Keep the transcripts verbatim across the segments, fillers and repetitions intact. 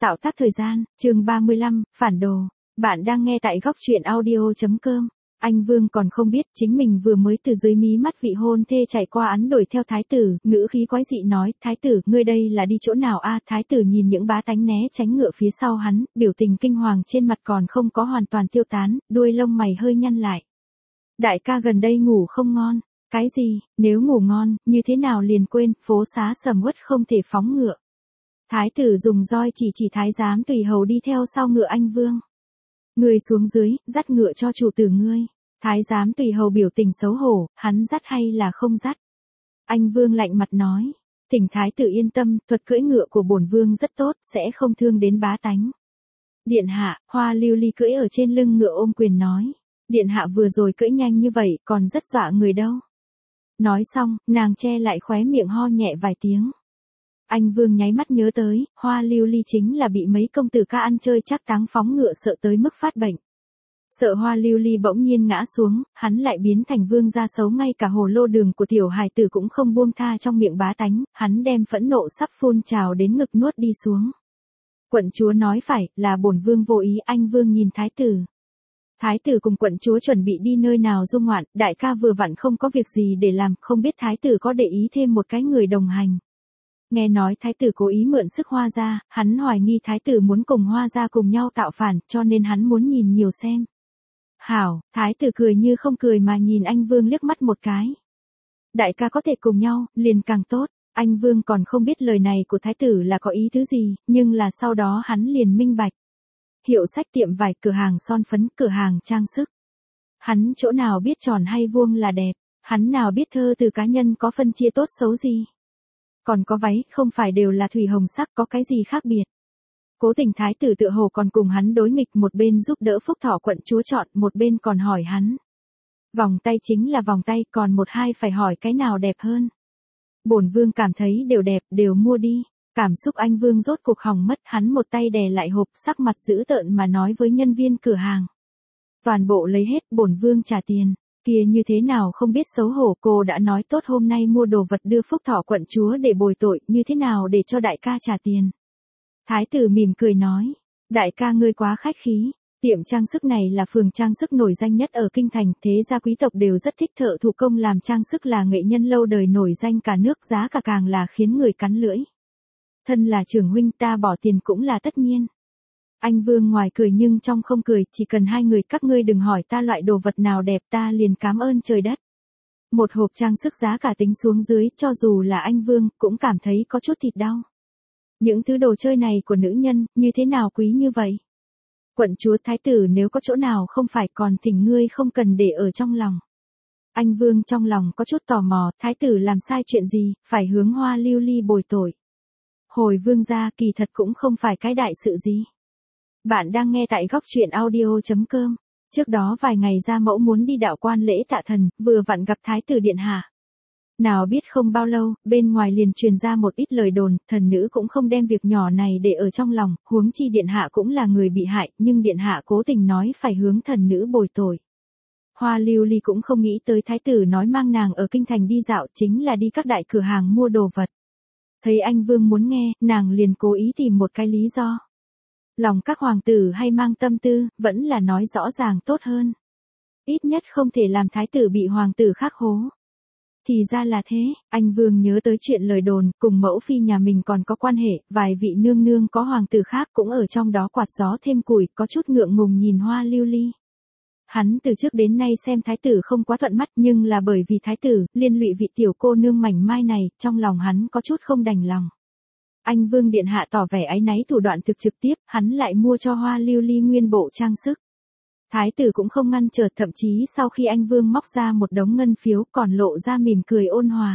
Tạo tác thời gian, chương ba mươi lăm, phản đồ. Bạn đang nghe tại góc truyện audio.com. Anh Vương còn không biết chính mình vừa mới từ dưới mí mắt vị hôn thê chạy qua án đuổi theo thái tử, ngữ khí quái dị nói, thái tử, ngươi đây là đi chỗ nào a? Thái tử nhìn những bá tánh né tránh ngựa phía sau hắn, biểu tình kinh hoàng trên mặt còn không có hoàn toàn tiêu tán, đuôi lông mày hơi nhăn lại. Đại ca gần đây ngủ không ngon. Cái gì, nếu ngủ ngon, như thế nào liền quên, phố xá sầm uất không thể phóng ngựa. Thái tử dùng roi chỉ chỉ thái giám tùy hầu đi theo sau ngựa anh Vương. Ngươi xuống dưới, dắt ngựa cho chủ tử ngươi. Thái giám tùy hầu biểu tình xấu hổ, hắn dắt hay là không dắt. Anh Vương lạnh mặt nói, thỉnh thái tử yên tâm, thuật cưỡi ngựa của bổn vương rất tốt, sẽ không thương đến bá tánh. Điện hạ, Hoa Lưu Ly cưỡi ở trên lưng ngựa ôm quyền nói, điện hạ vừa rồi cưỡi nhanh như vậy, còn rất dọa người đâu. Nói xong, nàng che lại khóe miệng ho nhẹ vài tiếng. Anh Vương nháy mắt nhớ tới, Hoa Lưu Ly chính là bị mấy công tử ca ăn chơi chắc táng phóng ngựa sợ tới mức phát bệnh. Sợ Hoa Lưu Ly bỗng nhiên ngã xuống, hắn lại biến thành vương gia xấu, ngay cả hồ lô đường của tiểu hài tử cũng không buông tha trong miệng bá tánh, hắn đem phẫn nộ sắp phun trào đến ngực nuốt đi xuống. Quận chúa nói phải, là bổn vương vô ý. Anh Vương nhìn thái tử. Thái tử cùng quận chúa chuẩn bị đi nơi nào du ngoạn, đại ca vừa vặn không có việc gì để làm, không biết thái tử có để ý thêm một cái người đồng hành. Nghe nói thái tử cố ý mượn sức Hoa gia, hắn hoài nghi thái tử muốn cùng Hoa gia cùng nhau tạo phản, cho nên hắn muốn nhìn nhiều xem. Hảo, thái tử cười như không cười mà nhìn anh Vương liếc mắt một cái. Đại ca có thể cùng nhau, liền càng tốt. Anh Vương còn không biết lời này của thái tử là có ý tứ gì, nhưng là sau đó hắn liền minh bạch. Hiệu sách, tiệm vải, cửa hàng son phấn, cửa hàng trang sức. Hắn chỗ nào biết tròn hay vuông là đẹp, hắn nào biết thơ từ cá nhân có phân chia tốt xấu gì. Còn có váy, không phải đều là thủy hồng sắc, có cái gì khác biệt. Cố Tình thái tử tựa hồ còn cùng hắn đối nghịch, một bên giúp đỡ Phúc Thọ quận chúa chọn, một bên còn hỏi hắn. Vòng tay chính là vòng tay, còn một hai phải hỏi cái nào đẹp hơn. Bổn vương cảm thấy đều đẹp, đều mua đi. Cảm xúc anh Vương rốt cuộc hỏng mất, hắn một tay đè lại hộp, sắc mặt dữ tợn mà nói với nhân viên cửa hàng. Toàn bộ lấy hết, bổn vương trả tiền. Kia như thế nào không biết xấu hổ, cô đã nói tốt hôm nay mua đồ vật đưa Phúc Thọ quận chúa để bồi tội, như thế nào để cho đại ca trả tiền. Thái tử mỉm cười nói, đại ca ngươi quá khách khí, tiệm trang sức này là phường trang sức nổi danh nhất ở kinh thành, thế gia quý tộc đều rất thích thợ thủ công làm trang sức, là nghệ nhân lâu đời nổi danh cả nước, giá cả càng là khiến người cắn lưỡi. Thân là trưởng huynh, ta bỏ tiền cũng là tất nhiên. Anh Vương ngoài cười nhưng trong không cười, chỉ cần hai người các ngươi đừng hỏi ta loại đồ vật nào đẹp, ta liền cảm ơn trời đất. Một hộp trang sức giá cả tính xuống dưới, cho dù là anh Vương, cũng cảm thấy có chút thịt đau. Những thứ đồ chơi này của nữ nhân, như thế nào quý như vậy? Quận chúa, thái tử nếu có chỗ nào không phải, còn thỉnh ngươi không cần để ở trong lòng. Anh Vương trong lòng có chút tò mò, thái tử làm sai chuyện gì, phải hướng Hoa Lưu Ly bồi tội. Hồi vương gia, kỳ thật cũng không phải cái đại sự gì. Bạn đang nghe tại góc truyện audio.com. Trước đó vài ngày gia mẫu muốn đi đạo quan lễ tạ thần, vừa vặn gặp thái tử điện hạ. Nào biết không bao lâu, bên ngoài liền truyền ra một ít lời đồn, thần nữ cũng không đem việc nhỏ này để ở trong lòng, huống chi điện hạ cũng là người bị hại, nhưng điện hạ cố tình nói phải hướng thần nữ bồi tội. Hoa Lưu Ly cũng không nghĩ tới thái tử nói mang nàng ở kinh thành đi dạo, chính là đi các đại cửa hàng mua đồ vật. Thấy anh Vương muốn nghe, nàng liền cố ý tìm một cái lý do. Lòng các hoàng tử hay mang tâm tư, vẫn là nói rõ ràng tốt hơn. Ít nhất không thể làm thái tử bị hoàng tử khác hố. Thì ra là thế, anh Vương nhớ tới chuyện lời đồn, cùng mẫu phi nhà mình còn có quan hệ, vài vị nương nương có hoàng tử khác cũng ở trong đó quạt gió thêm củi, có chút ngượng ngùng nhìn Hoa Lưu Ly. Hắn từ trước đến nay xem thái tử không quá thuận mắt, nhưng là bởi vì thái tử, liên lụy vị tiểu cô nương mảnh mai này, trong lòng hắn có chút không đành lòng. Anh Vương điện hạ tỏ vẻ áy náy, thủ đoạn thực trực tiếp, hắn lại mua cho Hoa Lưu Ly nguyên bộ trang sức. Thái tử cũng không ngăn trở, thậm chí sau khi anh Vương móc ra một đống ngân phiếu còn lộ ra mỉm cười ôn hòa.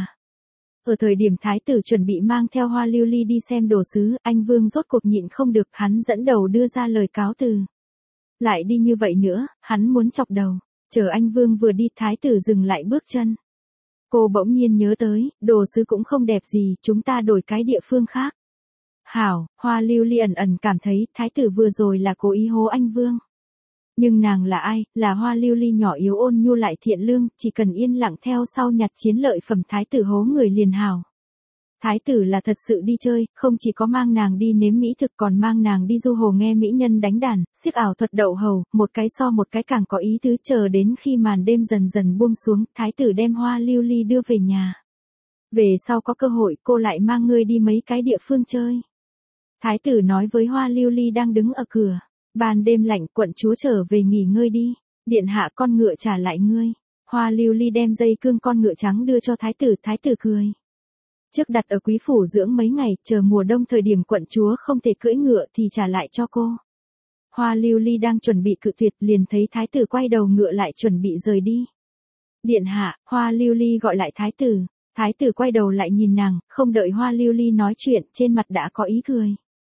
Ở thời điểm thái tử chuẩn bị mang theo Hoa Lưu Ly đi xem đồ sứ, anh Vương rốt cuộc nhịn không được, hắn dẫn đầu đưa ra lời cáo từ. Lại đi như vậy nữa, hắn muốn chọc đầu. Chờ anh Vương vừa đi, thái tử dừng lại bước chân. Cô bỗng nhiên nhớ tới, đồ sứ cũng không đẹp gì, chúng ta đổi cái địa phương khác. Hảo, Hoa Lưu Ly ẩn ẩn cảm thấy thái tử vừa rồi là cố ý hố anh Vương. Nhưng nàng là ai, là Hoa Lưu Ly nhỏ yếu ôn nhu lại thiện lương, chỉ cần yên lặng theo sau nhặt chiến lợi phẩm thái tử hố người liền hảo. Thái tử là thật sự đi chơi, không chỉ có mang nàng đi nếm mỹ thực còn mang nàng đi du hồ nghe mỹ nhân đánh đàn, xiếc ảo thuật đậu hầu, một cái so một cái càng có ý tứ. Chờ đến khi màn đêm dần dần buông xuống, thái tử đem Hoa Lưu Ly đưa về nhà. Về sau có cơ hội cô lại mang ngươi đi mấy cái địa phương chơi. Thái tử nói với Hoa Lưu Ly đang đứng ở cửa. Ban đêm lạnh, quận chúa trở về nghỉ ngơi đi. Điện hạ con ngựa trả lại ngươi. Hoa Lưu Ly đem dây cương con ngựa trắng đưa cho thái tử, thái tử cười. Trước đặt ở quý phủ dưỡng mấy ngày, chờ mùa đông thời điểm quận chúa không thể cưỡi ngựa thì trả lại cho cô. Hoa Lưu Ly đang chuẩn bị cự tuyệt liền thấy thái tử quay đầu ngựa lại chuẩn bị rời đi. Điện hạ, Hoa Lưu Ly gọi lại thái tử. Thái tử quay đầu lại nhìn nàng, không đợi Hoa Lưu Ly nói chuyện, trên mặt đã có ý cười.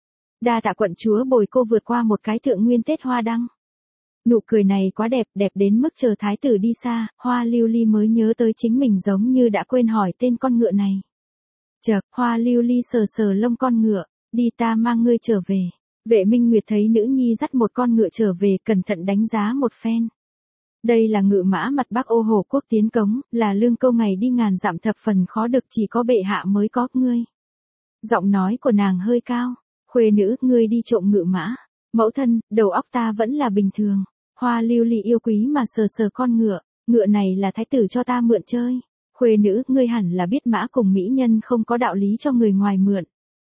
Đa tạ quận chúa bồi cô vượt qua một cái thượng nguyên Tết hoa đăng. Nụ cười này quá đẹp, đẹp đến mức chờ thái tử đi xa, Hoa Lưu Ly mới nhớ tới chính mình giống như đã quên hỏi tên con ngựa này. Chợt, Hoa Lưu Ly sờ sờ lông con ngựa, đi ta mang ngươi trở về. Vệ Minh Nguyệt thấy nữ nhi dắt một con ngựa trở về, cẩn thận đánh giá một phen. Đây là ngự mã mặt Bắc Ô Hồ quốc tiến cống, là lương câu ngày đi ngàn dặm thập phần khó được, chỉ có bệ hạ mới có ngươi. Giọng nói của nàng hơi cao, khuê nữ, ngươi đi trộm ngự mã. Mẫu thân, đầu óc ta vẫn là bình thường. Hoa Lưu Ly yêu quý mà sờ sờ con ngựa, ngựa này là thái tử cho ta mượn chơi. Khuê nữ, ngươi hẳn là biết mã cùng mỹ nhân không có đạo lý cho người ngoài mượn.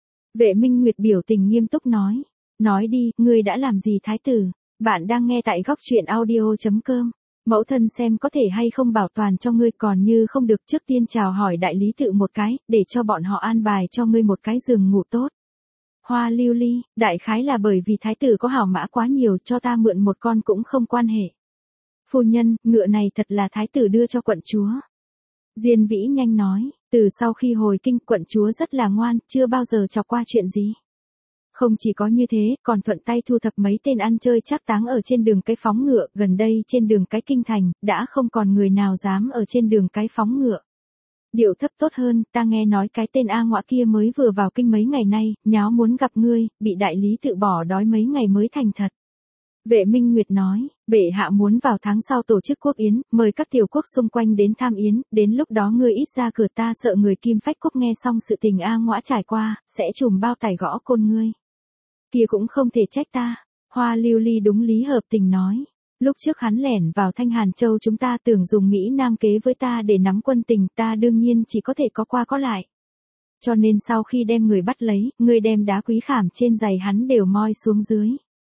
Vệ Minh Nguyệt biểu tình nghiêm túc nói. Nói đi, ngươi đã làm gì thái tử? Bạn đang nghe tại góc truyện audio chấm com. Mẫu thân xem có thể hay không bảo toàn cho ngươi, còn như không được trước tiên chào hỏi đại lý tự một cái, để cho bọn họ an bài cho ngươi một cái giường ngủ tốt. Hoa Lưu Ly, đại khái là bởi vì thái tử có hảo mã quá nhiều, cho ta mượn một con cũng không quan hệ. Phu nhân, ngựa này thật là thái tử đưa cho quận chúa. Diên Vĩ nhanh nói, từ sau khi hồi kinh quận chúa rất là ngoan, chưa bao giờ chọc qua chuyện gì. Không chỉ có như thế, còn thuận tay thu thập mấy tên ăn chơi trác táng ở trên đường cái phóng ngựa, gần đây trên đường cái kinh thành, đã không còn người nào dám ở trên đường cái phóng ngựa. Điệu thấp tốt hơn, ta nghe nói cái tên A Ngõa kia mới vừa vào kinh mấy ngày nay, nháo muốn gặp ngươi, bị đại lý tự bỏ đói mấy ngày mới thành thật. Vệ Minh Nguyệt nói, bệ hạ muốn vào tháng sau tổ chức quốc yến, mời các tiểu quốc xung quanh đến tham yến, đến lúc đó ngươi ít ra cửa, ta sợ người Kim Phách Quốc nghe xong sự tình A Ngõa trải qua, sẽ trùm bao tải gõ côn ngươi. Kia cũng không thể trách ta. Hoa Lưu Ly đúng lý hợp tình nói. Lúc trước hắn lẻn vào Thanh Hàn Châu, chúng ta tưởng dùng Mỹ Nam kế với ta để nắm quân tình, ta đương nhiên chỉ có thể có qua có lại. Cho nên sau khi đem người bắt lấy, người đem đá quý khảm trên giày hắn đều moi xuống dưới.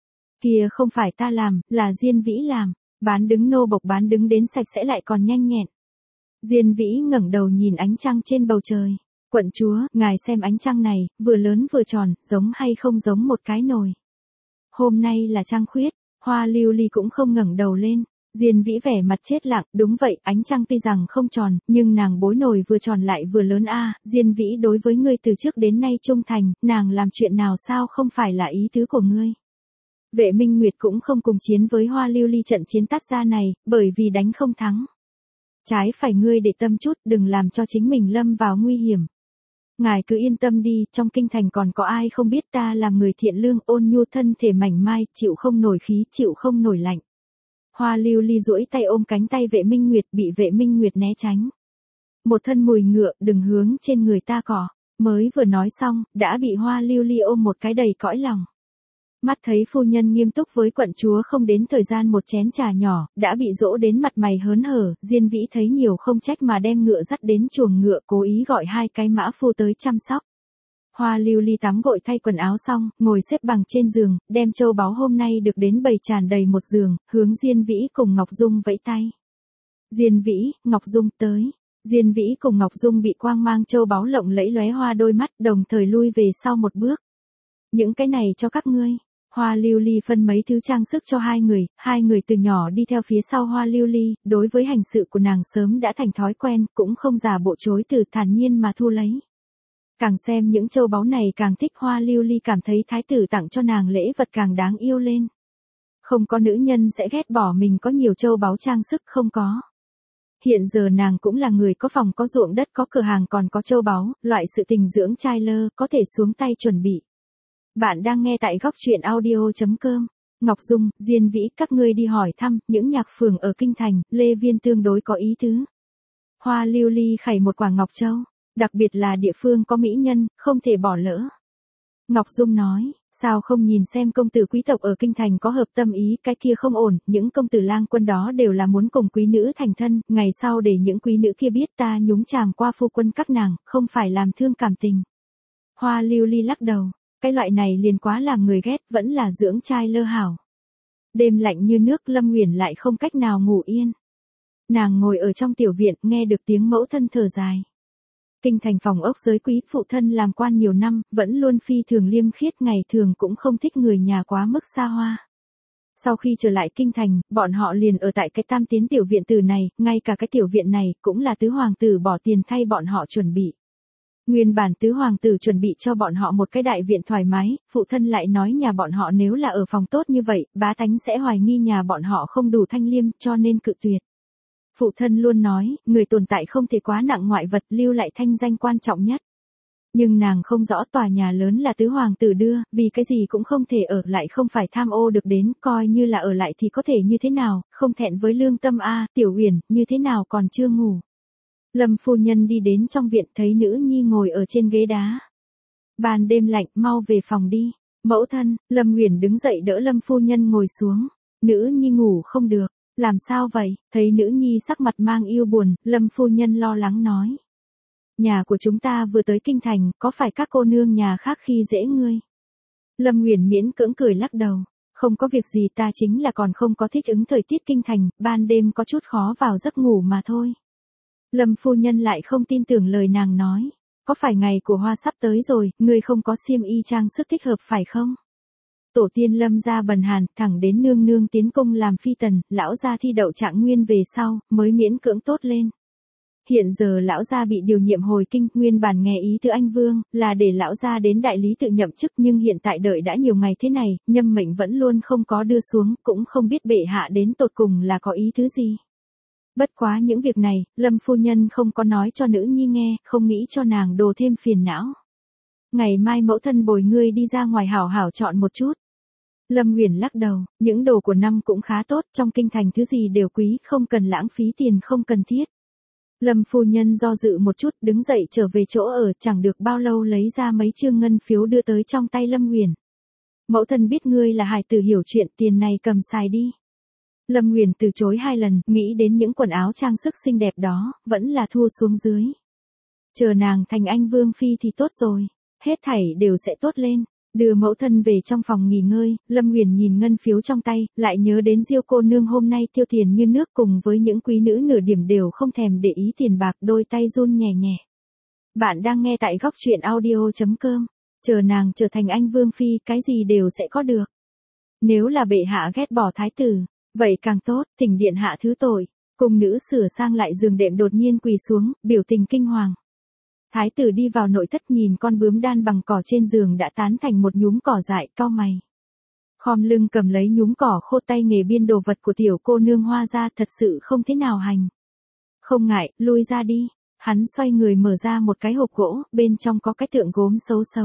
Kia không phải ta làm, là Diên Vĩ làm. Bán đứng nô bộc, bán đứng đến sạch sẽ lại còn nhanh nhẹn. Diên Vĩ ngẩng đầu nhìn ánh trăng trên bầu trời. Quận chúa, ngài xem ánh trăng này, vừa lớn vừa tròn, giống hay không giống một cái nồi. Hôm nay là trăng khuyết, Hoa Lưu Ly cũng không ngẩng đầu lên. Diên Vĩ vẻ mặt chết lặng, đúng vậy, ánh trăng tuy rằng không tròn, nhưng nàng bối nồi vừa tròn lại vừa lớn a. À, Diên Vĩ đối với ngươi từ trước đến nay trung thành, nàng làm chuyện nào sao không phải là ý tứ của ngươi. Vệ Minh Nguyệt cũng không cùng chiến với Hoa Lưu Ly trận chiến tắt ra này, bởi vì đánh không thắng. Trái phải ngươi để tâm chút, đừng làm cho chính mình lâm vào nguy hiểm. Ngài cứ yên tâm đi, trong kinh thành còn có ai không biết ta làm người thiện lương, ôn nhu, thân thể mảnh mai, chịu không nổi khí, chịu không nổi lạnh. Hoa Lưu Ly duỗi tay ôm cánh tay Vệ Minh Nguyệt, bị Vệ Minh Nguyệt né tránh. Một thân mùi ngựa, đừng hướng trên người ta cỏ. Mới vừa nói xong, đã bị Hoa Lưu Ly ôm một cái đầy cõi lòng. Mắt thấy phu nhân nghiêm túc với quận chúa không đến thời gian một chén trà nhỏ, đã bị dỗ đến mặt mày hớn hở, Diên Vĩ thấy nhiều không trách mà đem ngựa dắt đến chuồng ngựa, cố ý gọi hai cái mã phu tới chăm sóc. Hoa Lưu Ly tắm gội thay quần áo xong, ngồi xếp bằng trên giường, đem châu báu hôm nay được đến bày tràn đầy một giường, hướng Diên Vĩ cùng Ngọc Dung vẫy tay. Diên Vĩ, Ngọc Dung tới. Diên Vĩ cùng Ngọc Dung bị quang mang châu báu lộng lẫy lóe hoa đôi mắt, đồng thời lui về sau một bước. Những cái này cho các ngươi. Hoa Lưu Ly phân mấy thứ trang sức cho hai người, hai người từ nhỏ đi theo phía sau Hoa Lưu Ly, đối với hành sự của nàng sớm đã thành thói quen, cũng không giả bộ chối từ, thản nhiên mà thu lấy. Càng xem những châu báu này càng thích, Hoa Lưu Ly cảm thấy thái tử tặng cho nàng lễ vật càng đáng yêu lên. Không có nữ nhân sẽ ghét bỏ mình có nhiều châu báu trang sức, không có. Hiện giờ nàng cũng là người có phòng có ruộng đất có cửa hàng còn có châu báu, loại sự tình dưỡng trai lơ, có thể xuống tay chuẩn bị. Bạn đang nghe tại góc truyện audio chấm com. Ngọc Dung, Diên Vĩ, các ngươi đi hỏi thăm, những nhạc phường ở kinh thành, Lê Viên tương đối có ý tứ. Hoa Lưu Ly khẩy một quả ngọc châu. Đặc biệt là địa phương có mỹ nhân, không thể bỏ lỡ. Ngọc Dung nói, sao không nhìn xem công tử quý tộc ở kinh thành có hợp tâm ý, cái kia không ổn, những công tử lang quân đó đều là muốn cùng quý nữ thành thân, ngày sau để những quý nữ kia biết ta nhúng chàm qua phu quân các nàng, không phải làm thương cảm tình. Hoa Lưu Ly lắc đầu, cái loại này liền quá làm người ghét, vẫn là dưỡng trai lơ hảo. Đêm lạnh như nước, Lâm Uyển lại không cách nào ngủ yên. Nàng ngồi ở trong tiểu viện, nghe được tiếng mẫu thân thở dài. Kinh thành phòng ốc giới quý, phụ thân làm quan nhiều năm, vẫn luôn phi thường liêm khiết, ngày thường cũng không thích người nhà quá mức xa hoa. Sau khi trở lại kinh thành, bọn họ liền ở tại cái tam tiến tiểu viện tử này, ngay cả cái tiểu viện này cũng là tứ hoàng tử bỏ tiền thay bọn họ chuẩn bị. Nguyên bản tứ hoàng tử chuẩn bị cho bọn họ một cái đại viện thoải mái, phụ thân lại nói nhà bọn họ nếu là ở phòng tốt như vậy, bá tánh sẽ hoài nghi nhà bọn họ không đủ thanh liêm, cho nên cự tuyệt. Phụ thân luôn nói, người tồn tại không thể quá nặng ngoại vật, lưu lại thanh danh quan trọng nhất. Nhưng nàng không rõ tòa nhà lớn là tứ hoàng tử đưa, vì cái gì cũng không thể ở lại, không phải tham ô được đến, coi như là ở lại thì có thể như thế nào, không thẹn với lương tâm a, Tiểu Uyển, như thế nào còn chưa ngủ. Lâm phu nhân đi đến trong viện, thấy nữ nhi ngồi ở trên ghế đá. Ban đêm lạnh, mau về phòng đi. Mẫu thân, Lâm Uyển đứng dậy đỡ Lâm phu nhân ngồi xuống. Nữ nhi ngủ không được. Làm sao vậy? Thấy nữ nhi sắc mặt mang yêu buồn, Lâm phu nhân lo lắng nói. Nhà của chúng ta vừa tới kinh thành, có phải các cô nương nhà khác khi dễ ngươi? Lâm Uyển miễn cưỡng cười lắc đầu. Không có việc gì, ta chính là còn không có thích ứng thời tiết kinh thành, ban đêm có chút khó vào giấc ngủ mà thôi. Lâm phu nhân lại không tin tưởng lời nàng nói. Có phải ngày của hoa sắp tới rồi, ngươi không có xiêm y trang sức thích hợp phải không? Tổ tiên Lâm gia bần hàn, thẳng đến nương nương tiến cung làm phi tần, lão gia thi đậu trạng nguyên về sau, mới miễn cưỡng tốt lên. Hiện giờ lão gia bị điều nhiệm hồi kinh, nguyên bản nghe ý từ anh vương, là để lão gia đến đại lý tự nhậm chức, nhưng hiện tại đợi đã nhiều ngày thế này, nhâm mệnh vẫn luôn không có đưa xuống, cũng không biết bệ hạ đến tột cùng là có ý thứ gì. Bất quá những việc này, Lâm phu nhân không có nói cho nữ nhi nghe, không nghĩ cho nàng đồ thêm phiền não. Ngày mai mẫu thân bồi ngươi đi ra ngoài hảo hảo chọn một chút. Lâm Uyển lắc đầu, những đồ của năm cũng khá tốt, trong kinh thành thứ gì đều quý, không cần lãng phí tiền không cần thiết. Lâm phu nhân do dự một chút, đứng dậy trở về chỗ ở, chẳng được bao lâu lấy ra mấy chương ngân phiếu đưa tới trong tay Lâm Uyển. Mẫu thân biết ngươi là hài tử hiểu chuyện, tiền này cầm xài đi. Lâm Uyển từ chối hai lần, nghĩ đến những quần áo trang sức xinh đẹp đó, vẫn là thu xuống dưới. Chờ nàng thành anh vương phi thì tốt rồi, hết thảy đều sẽ tốt lên. Đưa mẫu thân về trong phòng nghỉ ngơi, Lâm Uyển nhìn ngân phiếu trong tay, lại nhớ đến Diêu cô nương hôm nay tiêu tiền như nước, cùng với những quý nữ nửa điểm đều không thèm để ý tiền bạc, đôi tay run nhẹ nhẹ. Bạn đang nghe tại góc truyện audio chấm com, chờ nàng trở thành anh vương phi, cái gì đều sẽ có được. Nếu là bệ hạ ghét bỏ thái tử, vậy càng tốt, thỉnh điện hạ thứ tội. Cung nữ sửa sang lại giường đệm đột nhiên quỳ xuống, biểu tình kinh hoàng. Thái tử đi vào nội thất, nhìn con bướm đan bằng cỏ trên giường đã tán thành một nhúm cỏ dại, cau mày. Khom lưng cầm lấy nhúm cỏ khô, tay nghề biên đồ vật của tiểu cô nương Hoa ra, thật sự không thế nào hành. Không ngại, lui ra đi. Hắn xoay người mở ra một cái hộp gỗ, bên trong có cái tượng gốm xấu xấu.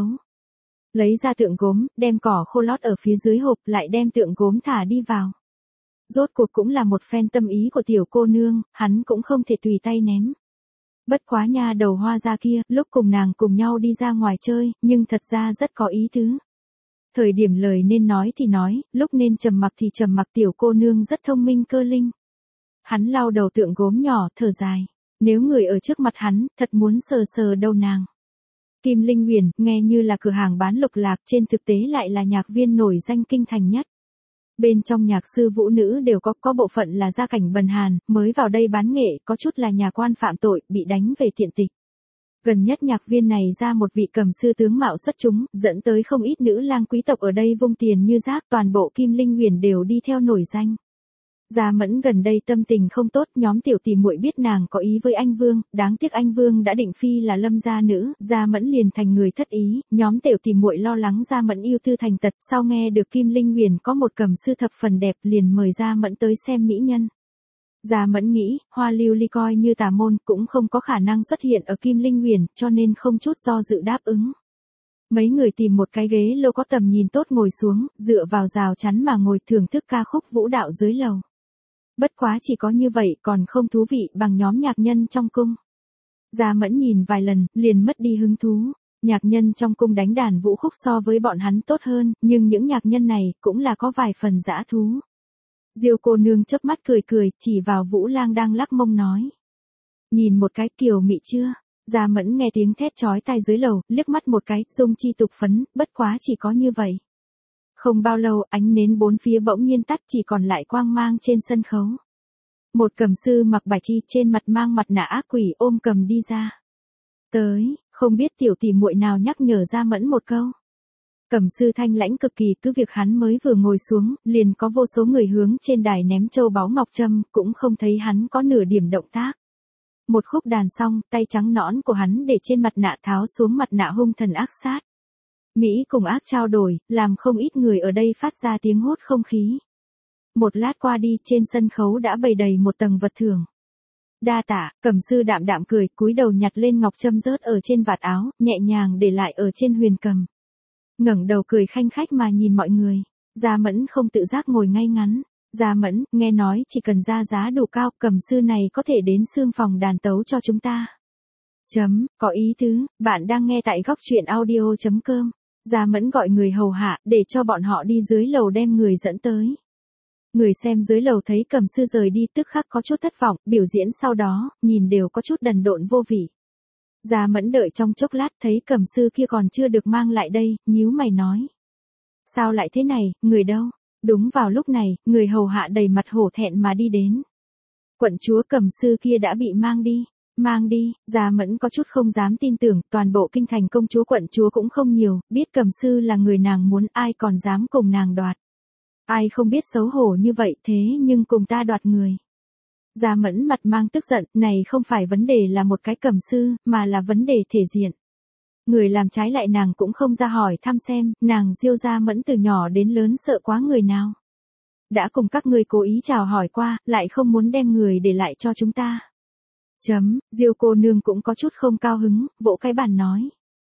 Lấy ra tượng gốm, đem cỏ khô lót ở phía dưới hộp, lại đem tượng gốm thả đi vào. Rốt cuộc cũng là một phen tâm ý của tiểu cô nương, hắn cũng không thể tùy tay ném. Bất quá nha đầu Hoa ra kia, lúc cùng nàng cùng nhau đi ra ngoài chơi, nhưng thật ra rất có ý tứ. Thời điểm lời nên nói thì nói, lúc nên trầm mặc thì trầm mặc, tiểu cô nương rất thông minh cơ linh. Hắn lau đầu tượng gốm nhỏ, thở dài. Nếu người ở trước mặt hắn, thật muốn sờ sờ đầu nàng. Kim Linh Huyền, nghe như là cửa hàng bán lục lạc, trên thực tế lại là nhạc viên nổi danh kinh thành nhất. Bên trong nhạc sư vũ nữ đều có, có bộ phận là gia cảnh bần hàn, mới vào đây bán nghệ, có chút là nhà quan phạm tội, bị đánh về tiện tịch. Gần nhất nhạc viên này ra một vị cầm sư tướng mạo xuất chúng, dẫn tới không ít nữ lang quý tộc ở đây vung tiền như rác, toàn bộ Kim Linh Huyền đều đi theo nổi danh. Gia Mẫn gần đây tâm tình không tốt, nhóm tiểu tỷ muội biết nàng có ý với anh Vương, đáng tiếc anh Vương đã định phi là Lâm gia nữ, Gia Mẫn liền thành người thất ý, nhóm tiểu tỷ muội lo lắng Gia Mẫn yêu tư thành tật, sau nghe được Kim Linh Huyền có một cầm sư thập phần đẹp, liền mời Gia Mẫn tới xem mỹ nhân. Gia Mẫn nghĩ, Hoa Lưu Ly coi như tà môn, cũng không có khả năng xuất hiện ở Kim Linh Huyền, cho nên không chút do dự đáp ứng. Mấy người tìm một cái ghế lô có tầm nhìn tốt ngồi xuống, dựa vào rào chắn mà ngồi thưởng thức ca khúc vũ đạo dưới lầu. Bất quá chỉ có như vậy còn không thú vị bằng nhóm nhạc nhân trong cung. Gia Mẫn nhìn vài lần, liền mất đi hứng thú. Nhạc nhân trong cung đánh đàn vũ khúc so với bọn hắn tốt hơn, nhưng những nhạc nhân này cũng là có vài phần dã thú. Diêu cô nương chớp mắt cười cười, chỉ vào Vũ Lang đang lắc mông nói. Nhìn một cái kiều mị chưa? Gia Mẫn nghe tiếng thét chói tai dưới lầu, liếc mắt một cái, dung chi tục phấn, bất quá chỉ có như vậy. Không bao lâu, ánh nến bốn phía bỗng nhiên tắt, chỉ còn lại quang mang trên sân khấu. Một cầm sư mặc bạch y, trên mặt mang mặt nạ ác quỷ, ôm cầm đi ra. Tới, không biết tiểu tỷ muội nào nhắc nhở Gia Mẫn một câu. Cầm sư thanh lãnh cực kỳ, cứ việc hắn mới vừa ngồi xuống, liền có vô số người hướng trên đài ném châu báu ngọc trâm, cũng không thấy hắn có nửa điểm động tác. Một khúc đàn xong, tay trắng nõn của hắn để trên mặt nạ tháo xuống mặt nạ hung thần ác sát. Mỹ cùng ác trao đổi, làm không ít người ở đây phát ra tiếng hốt không khí. Một lát qua đi, trên sân khấu đã bày đầy một tầng vật thưởng. Đa tạ, cầm sư đạm đạm cười, cúi đầu nhặt lên ngọc trâm rớt ở trên vạt áo, nhẹ nhàng để lại ở trên huyền cầm. Ngẩng đầu cười khanh khách mà nhìn mọi người. Gia Mẫn không tự giác ngồi ngay ngắn. Gia Mẫn, nghe nói chỉ cần ra giá đủ cao, cầm sư này có thể đến xương phòng đàn tấu cho chúng ta. Chấm, có ý tứ, bạn đang nghe tại góc truyện audio chấm com. Gia Mẫn gọi người hầu hạ, để cho bọn họ đi dưới lầu đem người dẫn tới. Người xem dưới lầu thấy cầm sư rời đi tức khắc có chút thất vọng, biểu diễn sau đó, nhìn đều có chút đần độn vô vị. Gia Mẫn đợi trong chốc lát thấy cầm sư kia còn chưa được mang lại đây, nhíu mày nói. Sao lại thế này, người đâu? Đúng vào lúc này, người hầu hạ đầy mặt hổ thẹn mà đi đến. Quận chúa cầm sư kia đã bị mang đi. Mang đi, Gia Mẫn có chút không dám tin tưởng, toàn bộ kinh thành công chúa quận chúa cũng không nhiều, biết cầm sư là người nàng muốn, ai còn dám cùng nàng đoạt. Ai không biết xấu hổ như vậy thế nhưng cùng ta đoạt người. Gia Mẫn mặt mang tức giận, này không phải vấn đề là một cái cầm sư, mà là vấn đề thể diện. Người làm trái lại nàng cũng không ra hỏi thăm xem, nàng Diêu Gia Mẫn từ nhỏ đến lớn sợ quá người nào. Đã cùng các ngươi cố ý chào hỏi qua, lại không muốn đem người để lại cho chúng ta. Chấm, Diêu cô nương cũng có chút không cao hứng, vỗ cái bàn nói.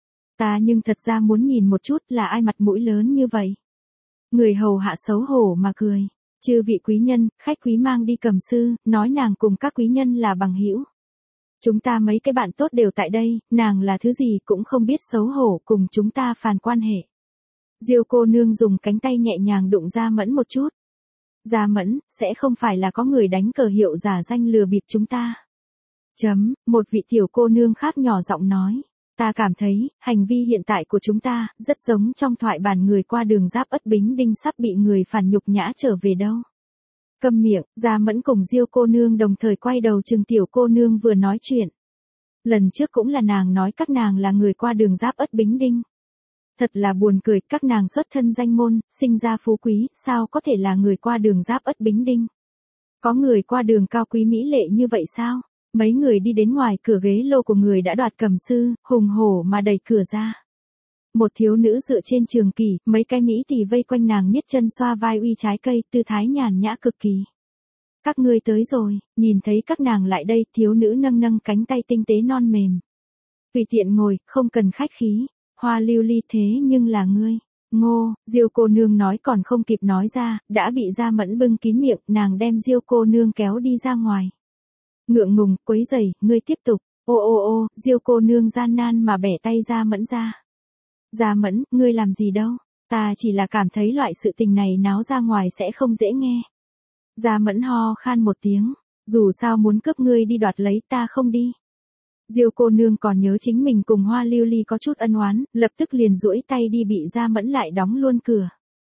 Ta nhưng thật ra muốn nhìn một chút là ai mặt mũi lớn như vậy. Người hầu hạ xấu hổ mà cười. Chư vị quý nhân, khách quý mang đi cầm sư, nói nàng cùng các quý nhân là bằng hữu. Chúng ta mấy cái bạn tốt đều tại đây, nàng là thứ gì cũng không biết xấu hổ cùng chúng ta phàn quan hệ. Diêu cô nương dùng cánh tay nhẹ nhàng đụng Gia Mẫn một chút. Gia Mẫn, sẽ không phải là có người đánh cờ hiệu giả danh lừa bịp chúng ta. Chấm, một vị tiểu cô nương khác nhỏ giọng nói. Ta cảm thấy, hành vi hiện tại của chúng ta, rất giống trong thoại bản người qua đường Giáp Ất Bính Đinh sắp bị người phản nhục nhã trở về đâu. Câm miệng, Gia Mẫn cùng Diêu cô nương đồng thời quay đầu chừng tiểu cô nương vừa nói chuyện. Lần trước cũng là nàng nói các nàng là người qua đường Giáp Ất Bính Đinh. Thật là buồn cười, các nàng xuất thân danh môn, sinh ra phú quý, sao có thể là người qua đường Giáp Ất Bính Đinh. Có người qua đường cao quý mỹ lệ như vậy sao? Mấy người đi đến ngoài cửa ghế lô của người đã đoạt cầm sư, hùng hổ mà đẩy cửa ra. Một thiếu nữ dựa trên trường kỷ, mấy cái mỹ tỷ vây quanh nàng niết chân xoa vai uy trái cây, tư thái nhàn nhã cực kỳ. Các ngươi tới rồi, nhìn thấy các nàng lại đây, thiếu nữ nâng nâng cánh tay tinh tế non mềm. Tùy tiện ngồi, không cần khách khí, Hoa Lưu Ly thế nhưng là ngươi. Ngô, Diêu cô nương nói còn không kịp nói ra, đã bị Gia Mẫn bưng kín miệng, nàng đem Diêu cô nương kéo đi ra ngoài. Ngượng ngùng, quấy rầy, ngươi tiếp tục. Ô ô ô, Diêu cô nương gian nan mà bẻ tay Gia Mẫn ra. Gia Mẫn, ngươi làm gì đâu? Ta chỉ là cảm thấy loại sự tình này náo ra ngoài sẽ không dễ nghe. Gia Mẫn ho khan một tiếng, dù sao muốn cướp ngươi đi đoạt lấy ta không đi. Diêu cô nương còn nhớ chính mình cùng Hoa Lưu Ly có chút ân oán, lập tức liền duỗi tay đi bị Gia Mẫn lại đóng luôn cửa.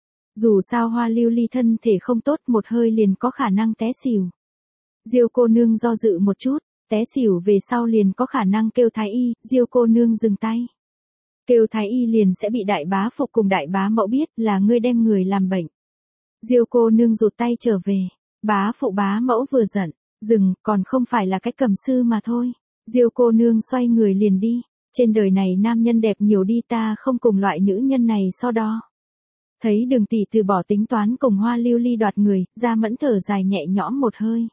Dù sao Hoa Lưu Ly thân thể không tốt, một hơi liền có khả năng té xỉu. Diêu cô nương do dự một chút, té xỉu về sau liền có khả năng kêu thái y, Diêu cô nương dừng tay. Kêu thái y liền sẽ bị đại bá phụ cùng đại bá mẫu biết là ngươi đem người làm bệnh. Diêu cô nương rụt tay trở về, bá phụ bá mẫu vừa giận, dừng, còn không phải là cái cầm sư mà thôi. Diêu cô nương xoay người liền đi, trên đời này nam nhân đẹp nhiều đi, ta không cùng loại nữ nhân này so đo. Thấy Đường tỷ từ bỏ tính toán cùng Hoa Lưu Ly đoạt người, Gia Mẫn thở dài nhẹ nhõm một hơi.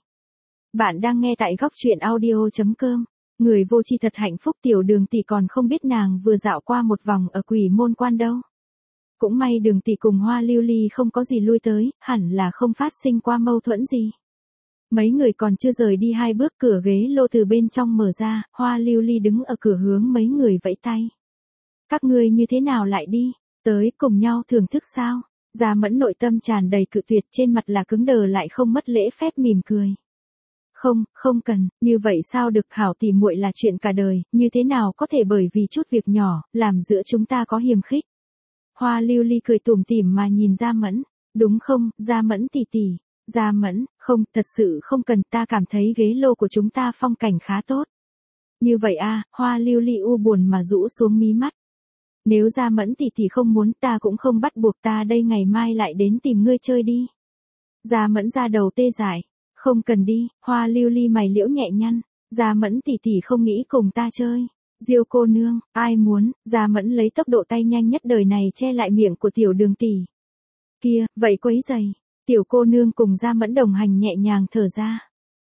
Bạn đang nghe tại góc truyện audio chấm com. Người vô tri thật hạnh phúc, tiểu Đường tỷ còn không biết nàng vừa dạo qua một vòng ở Quỷ Môn Quan đâu. Cũng may Đường tỷ cùng Hoa Lưu Ly không có gì lui tới, hẳn là không phát sinh qua mâu thuẫn gì. Mấy người còn chưa rời đi hai bước, cửa ghế lô từ bên trong mở ra, Hoa Lưu Ly đứng ở cửa hướng mấy người vẫy tay. Các ngươi như thế nào lại đi? Tới cùng nhau thưởng thức sao? Gia Mẫn nội tâm tràn đầy cự tuyệt, trên mặt là cứng đờ lại không mất lễ phép mỉm cười. Không, không cần, như vậy sao được, hảo tỉ muội là chuyện cả đời, như thế nào có thể bởi vì chút việc nhỏ, làm giữa chúng ta có hiềm khích. Hoa Lưu Ly cười tủm tỉm mà nhìn Gia Mẫn, đúng không, Gia Mẫn tỷ tỷ. Gia Mẫn, không, thật sự không cần, ta cảm thấy ghế lô của chúng ta phong cảnh khá tốt. Như vậy a, Hoa Lưu Ly u buồn mà rũ xuống mí mắt. Nếu Gia Mẫn tỷ tỷ không muốn, ta cũng không bắt buộc, ta đây ngày mai lại đến tìm ngươi chơi đi. Gia Mẫn ra đầu tê dại, không cần đi, Hoa Lưu Ly mày liễu nhẹ nhăn, Gia Mẫn tỷ tỷ không nghĩ cùng ta chơi. Diêu cô nương, ai muốn? Gia Mẫn lấy tốc độ tay nhanh nhất đời này che lại miệng của tiểu Đường tỷ. Kia, vậy quấy giày. Tiểu cô nương cùng Gia Mẫn đồng hành nhẹ nhàng thở ra.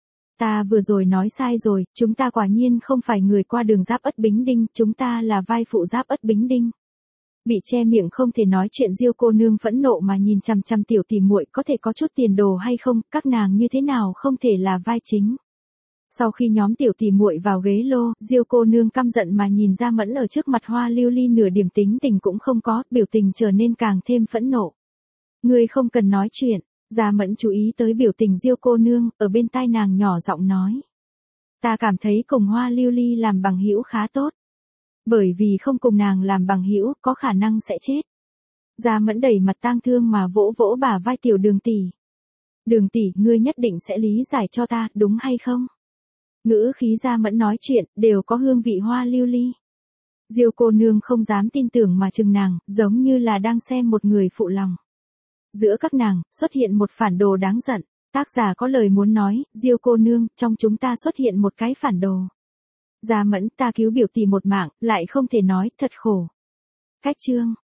Ta vừa rồi nói sai rồi, chúng ta quả nhiên không phải người qua đường Giáp Ất Bính Đinh, chúng ta là vai phụ Giáp Ất Bính Đinh. Bị che miệng không thể nói chuyện Diêu cô nương phẫn nộ mà nhìn chằm chằm tiểu tỷ muội, có thể có chút tiền đồ hay không, các nàng như thế nào không thể là vai chính. Sau khi nhóm tiểu tỷ muội vào ghế lô, Diêu cô nương căm giận mà nhìn Gia Mẫn ở trước mặt Hoa Lưu Ly, nửa điểm tính tình cũng không có, biểu tình trở nên càng thêm phẫn nộ. Ngươi không cần nói chuyện. Gia Mẫn chú ý tới biểu tình Diêu cô nương, ở bên tai nàng nhỏ giọng nói. Ta cảm thấy cùng Hoa Lưu Ly làm bằng hữu khá tốt. Bởi vì không cùng nàng làm bằng hữu, có khả năng sẽ chết. Gia Mẫn đầy mặt tang thương mà vỗ vỗ bả vai tiểu Đường tỷ. Đường tỷ, ngươi nhất định sẽ lý giải cho ta, đúng hay không? Ngữ khí Gia Mẫn nói chuyện, đều có hương vị Hoa Lưu Ly. Diêu cô nương không dám tin tưởng mà chừng nàng, giống như là đang xem một người phụ lòng. Giữa các nàng, xuất hiện một phản đồ đáng giận. Tác giả có lời muốn nói, Diêu cô nương, trong chúng ta xuất hiện một cái phản đồ. Gia Mẫn, ta cứu biểu tỷ một mạng, lại không thể nói, thật khổ. Cách chương.